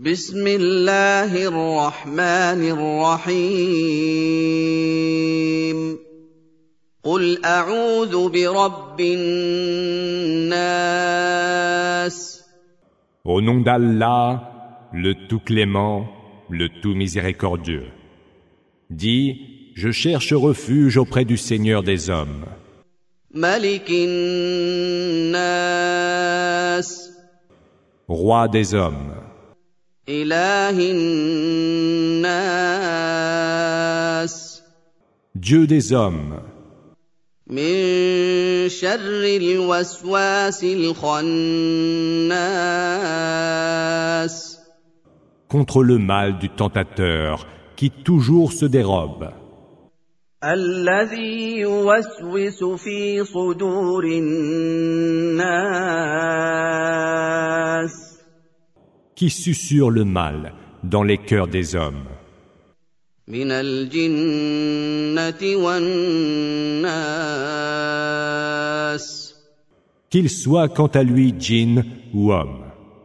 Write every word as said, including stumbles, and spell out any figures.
بسم الله الرحمن الرحيم قل أعوذ برب الناس Au nom d'Allah, le tout clément, le tout miséricordieux. Dis, je cherche refuge auprès du Seigneur des hommes. ملك الناس Roi des hommes, إله الناس Dieu des hommes, من شر الوسواس الخناس contre le mal du tentateur qui toujours se dérobe, الذي يوسوس في صدور الناس qui susurre le mal dans les cœurs des hommes, من الجنة والناس qu'il soit quant à lui djinn ou homme.